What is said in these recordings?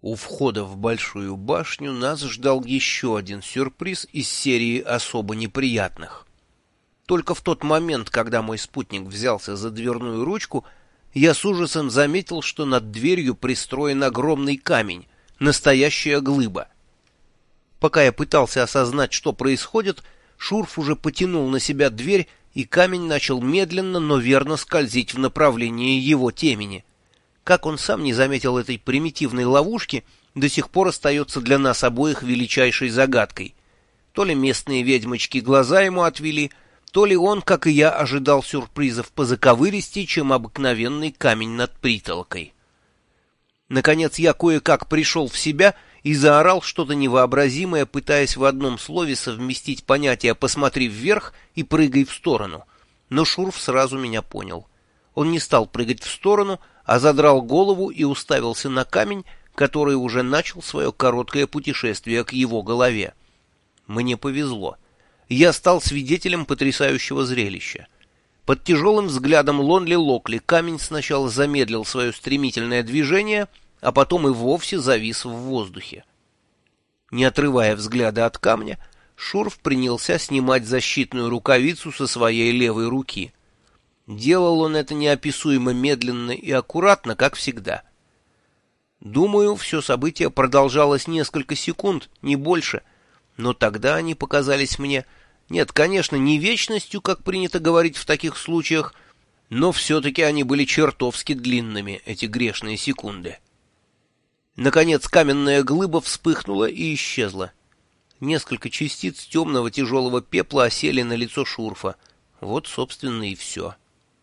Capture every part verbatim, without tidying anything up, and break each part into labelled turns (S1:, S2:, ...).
S1: У входа в Большую башню нас ждал еще один сюрприз из серии особо неприятных. Только в тот момент, когда мой спутник взялся за дверную ручку, я с ужасом заметил, что над дверью пристроен огромный камень, настоящая глыба. Пока я пытался осознать, что происходит, Шурф уже потянул на себя дверь, и камень начал медленно, но верно скользить в направлении его темени. Как он сам не заметил этой примитивной ловушки, до сих пор остается для нас обоих величайшей загадкой. То ли местные ведьмочки глаза ему отвели, то ли он, как и я, ожидал сюрпризов позаковыристей, чем обыкновенный камень над притолокой. Наконец я кое-как пришел в себя и заорал что-то невообразимое, пытаясь в одном слове совместить понятия «посмотри вверх» и «прыгай в сторону». Но Шурф сразу меня понял. Он не стал прыгать в сторону, а задрал голову и уставился на камень, который уже начал свое короткое путешествие к его голове. Мне повезло. Я стал свидетелем потрясающего зрелища. Под тяжелым взглядом Лонли Локли камень сначала замедлил свое стремительное движение, а потом и вовсе завис в воздухе. Не отрывая взгляда от камня, Шурф принялся снимать защитную рукавицу со своей левой руки. Делал он это неописуемо медленно и аккуратно, как всегда. Думаю, все событие продолжалось несколько секунд, не больше, но тогда они показались мне, нет, конечно, не вечностью, как принято говорить в таких случаях, но все-таки они были чертовски длинными, эти грешные секунды. Наконец каменная глыба вспыхнула и исчезла. Несколько частиц темного тяжелого пепла осели на лицо Шурфа. Вот, собственно, и все.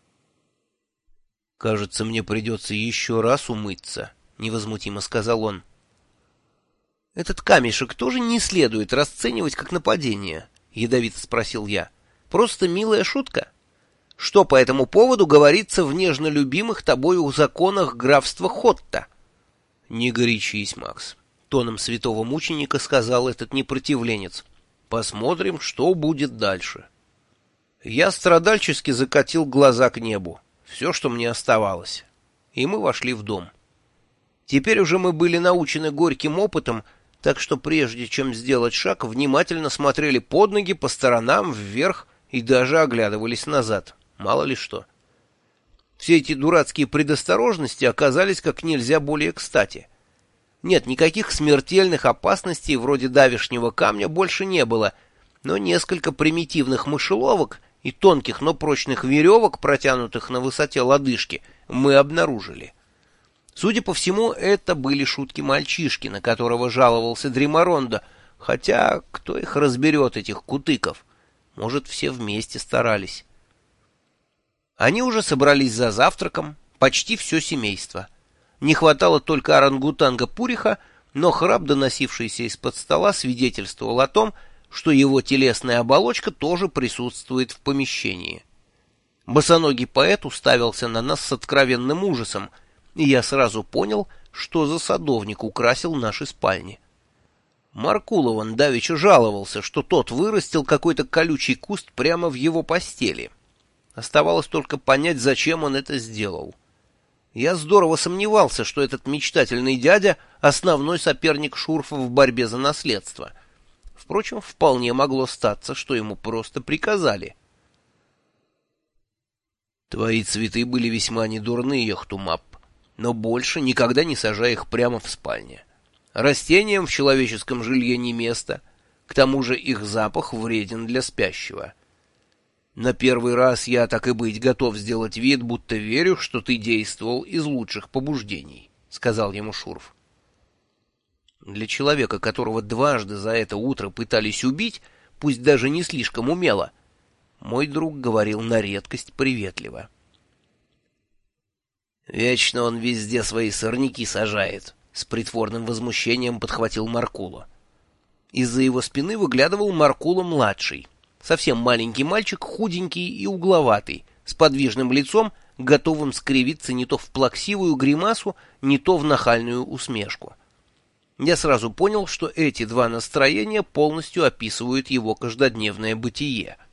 S1: «Кажется, мне придется еще раз умыться», — невозмутимо сказал он. «Этот камешек тоже не следует расценивать как нападение?» — ядовито спросил я. «Просто милая шутка. Что по этому поводу говорится в нежно любимых тобою законах графства Хотта?» «Не горячись, Макс», — тоном святого мученика сказал этот непротивленец. «Посмотрим, что будет дальше». Я страдальчески закатил глаза к небу. Все, что мне оставалось. И мы вошли в дом. Теперь уже мы были научены горьким опытом, так что прежде чем сделать шаг, внимательно смотрели под ноги, по сторонам, вверх и даже оглядывались назад. Мало ли что. Все эти дурацкие предосторожности оказались как нельзя более кстати. Нет, никаких смертельных опасностей вроде давешнего камня больше не было, но несколько примитивных мышеловок и тонких, но прочных веревок, протянутых на высоте лодыжки, мы обнаружили. Судя по всему, это были шутки мальчишки, на которого жаловался Дримарондо, хотя кто их разберет, этих кутыков? Может, все вместе старались. Они уже собрались за завтраком, почти все семейство. Не хватало только орангутанга Пуриха, но храп, доносившийся из-под стола, свидетельствовал о том, что его телесная оболочка тоже присутствует в помещении. Босоногий поэт уставился на нас с откровенным ужасом, и я сразу понял, что за садовник украсил наши спальни. Маркулован давеча жаловался, что тот вырастил какой-то колючий куст прямо в его постели. Оставалось только понять, зачем он это сделал. Я здорово сомневался, что этот мечтательный дядя — основной соперник Шурфа в борьбе за наследство. Впрочем, вполне могло статься, что ему просто приказали. «Твои цветы были весьма недурны, Йохтумап, но больше никогда не сажай их прямо в спальне. Растениям в человеческом жилье не место, к тому же их запах вреден для спящего. На первый раз я, так и быть, готов сделать вид, будто верю, что ты действовал из лучших побуждений», — сказал ему Шурф. Для человека, которого дважды за это утро пытались убить, пусть даже не слишком умело, мой друг говорил на редкость приветливо. «Вечно он везде свои сорняки сажает», — с притворным возмущением подхватил Маркуло. Из-за его спины выглядывал Маркуло-младший, совсем маленький мальчик, худенький и угловатый, с подвижным лицом, готовым скривиться не то в плаксивую гримасу, не то в нахальную усмешку. Я сразу понял, что эти два настроения полностью описывают его каждодневное бытие —